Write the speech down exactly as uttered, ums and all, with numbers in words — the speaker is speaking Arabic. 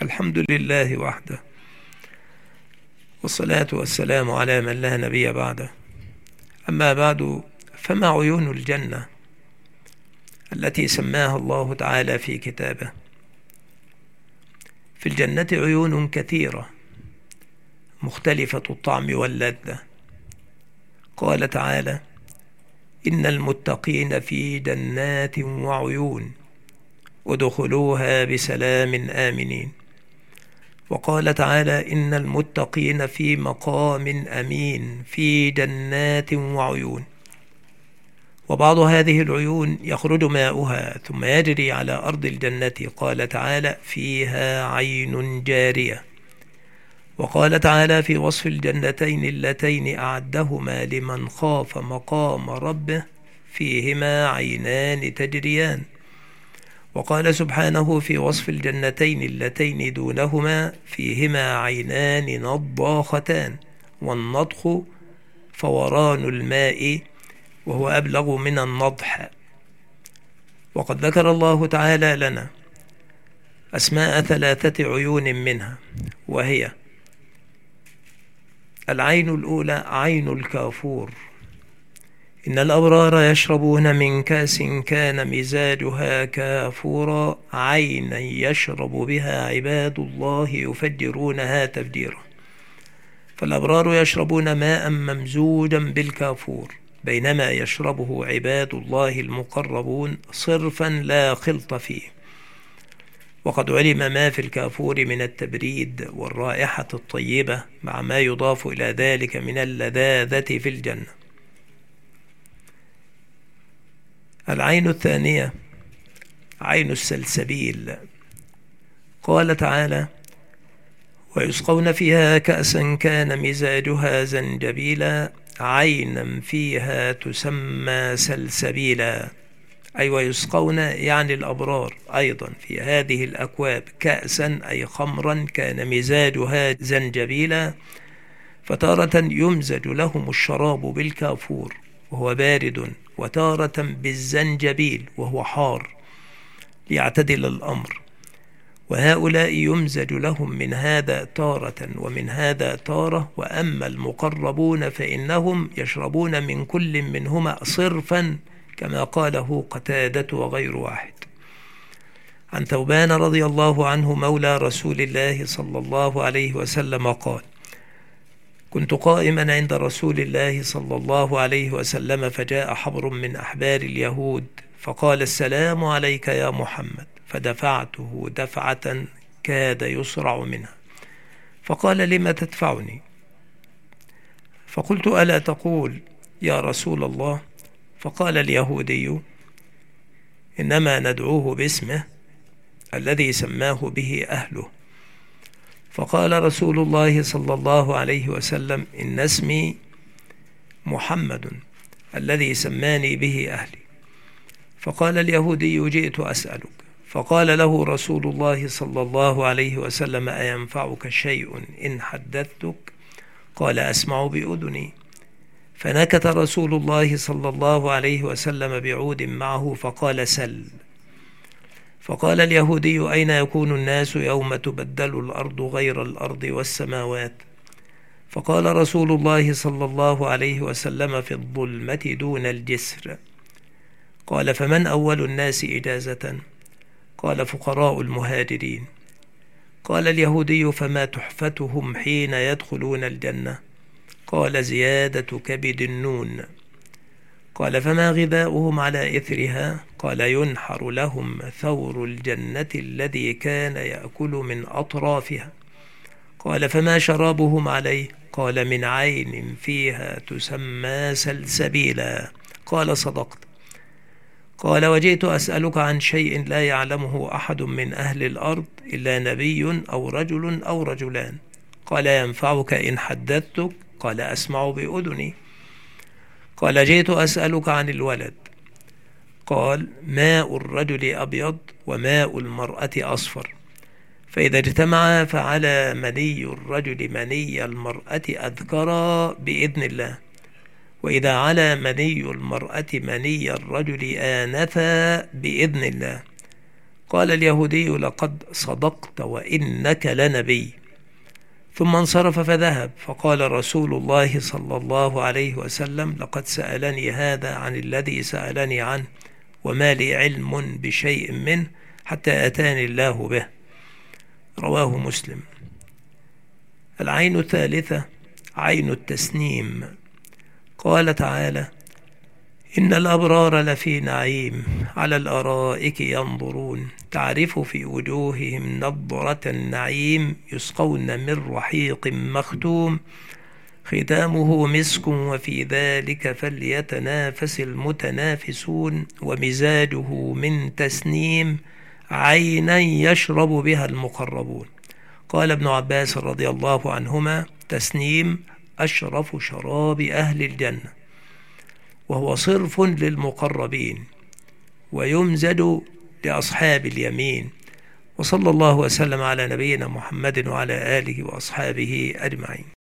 الحمد لله وحده، والصلاة والسلام على من لا نبي بعده. أما بعد، فما عيون الجنة التي سماها الله تعالى في كتابه؟ في الجنة عيون كثيرة مختلفة الطعم واللذة. قال تعالى: إن المتقين في جنات وعيون ادخلوها بسلام آمنين. وقال تعالى: إن المتقين في مقام أمين في جنات وعيون. وبعض هذه العيون يخرج ماؤها ثم يجري على أرض الجنة. قال تعالى: فيها عين جارية. وقال تعالى في وصف الجنتين اللتين أعدهما لمن خاف مقام ربه: فيهما عينان تجريان. وقال سبحانه في وصف الجنتين اللتين دونهما: فيهما عينان نضاختان. والنضخ فوران الماء، وهو أبلغ من النضح. وقد ذكر الله تعالى لنا أسماء ثلاثة عيون منها، وهي: العين الأولى عين الكافور. إن الأبرار يشربون من كأس كان مزاجها كافورا، عينا يشرب بها عباد الله يفجرونها تفجيرا. فالأبرار يشربون ماء ممزوجا بالكافور، بينما يشربه عباد الله المقربون صرفا لا خلط فيه. وقد علم ما في الكافور من التبريد والرائحة الطيبة، مع ما يضاف إلى ذلك من اللذاذة في الجنة. العين الثانية عين السلسبيل. قال تعالى: ويسقون فيها كأسا كان مزاجها زنجبيلا، عينا فيها تسمى سلسبيلا. أي ويسقون يعني الأبرار أيضا في هذه الأكواب كأسا أي خمرا كان مزاجها زنجبيلا. فتارة يمزج لهم الشراب بالكافور وهو بارد، وتارة بالزنجبيل وهو حار، ليعتدل الأمر. وهؤلاء يمزج لهم من هذا تارة ومن هذا تارة. وأما المقربون فإنهم يشربون من كل منهما صرفا، كما قاله قتادة وغير واحد. عن ثوبان رضي الله عنه مولى رسول الله صلى الله عليه وسلم قال: كنت قائما عند رسول الله صلى الله عليه وسلم، فجاء حبر من أحبار اليهود فقال: السلام عليك يا محمد. فدفعته دفعة كاد يصرع منها، فقال: لم تدفعني؟ فقلت: ألا تقول يا رسول الله؟ فقال اليهودي: إنما ندعوه باسمه الذي سماه به أهله. فقال رسول الله صلى الله عليه وسلم: إن اسمي محمد الذي سماني به أهلي. فقال اليهودي: جئت أسألك. فقال له رسول الله صلى الله عليه وسلم: أينفعك شيء إن حدثتك؟ قال: أسمع بأذني. فنكت رسول الله صلى الله عليه وسلم بعود معه فقال: سل. فقال اليهودي: أين يكون الناس يوم تبدل الأرض غير الأرض والسماوات؟ فقال رسول الله صلى الله عليه وسلم: في الظلمة دون الجسر. قال: فمن أول الناس إجازة؟ قال: فقراء المهاجرين. قال اليهودي: فما تحفتهم حين يدخلون الجنة؟ قال: زيادة كبد النون. قال: فما غذاؤهم على إثرها؟ قال: ينحر لهم ثور الجنة الذي كان يأكل من أطرافها. قال: فما شرابهم عليه؟ قال: من عين فيها تسمى سلسبيلا. قال: صدقت. قال: وجئت أسألك عن شيء لا يعلمه أحد من أهل الأرض إلا نبي أو رجل أو رجلان. قال: ينفعك إن حدثتك؟ قال: أسمع بأذني. قال: جئت أسألك عن الولد. قال: ماء الرجل أبيض وماء المرأة أصفر، فإذا اجتمعا فعلى مني الرجل مني المرأة أذكرا بإذن الله، وإذا على مني المرأة مني الرجل آنفا بإذن الله. قال اليهودي: لقد صدقت وإنك لنبي. ثم انصرف فذهب. فقال رسول الله صلى الله عليه وسلم: لقد سألني هذا عن الذي سألني عنه، وما لي علم بشيء منه حتى أتاني الله به. رواه مسلم. العين الثالثة عين التسنيم. قال تعالى: إن الأبرار لفي نعيم على الأرائك ينظرون تعرف في وجوههم نضرة النعيم يسقون من رحيق مختوم ختامه مسك وفي ذلك فليتنافس المتنافسون ومزاجه من تسنيم عينا يشرب بها المقربون. قال ابن عباس رضي الله عنهما: تسنيم أشرف شراب أهل الجنة، وهو صرف للمقربين ويمزج لأصحاب اليمين. وصلى الله وسلم على نبينا محمد وعلى آله وأصحابه أجمعين.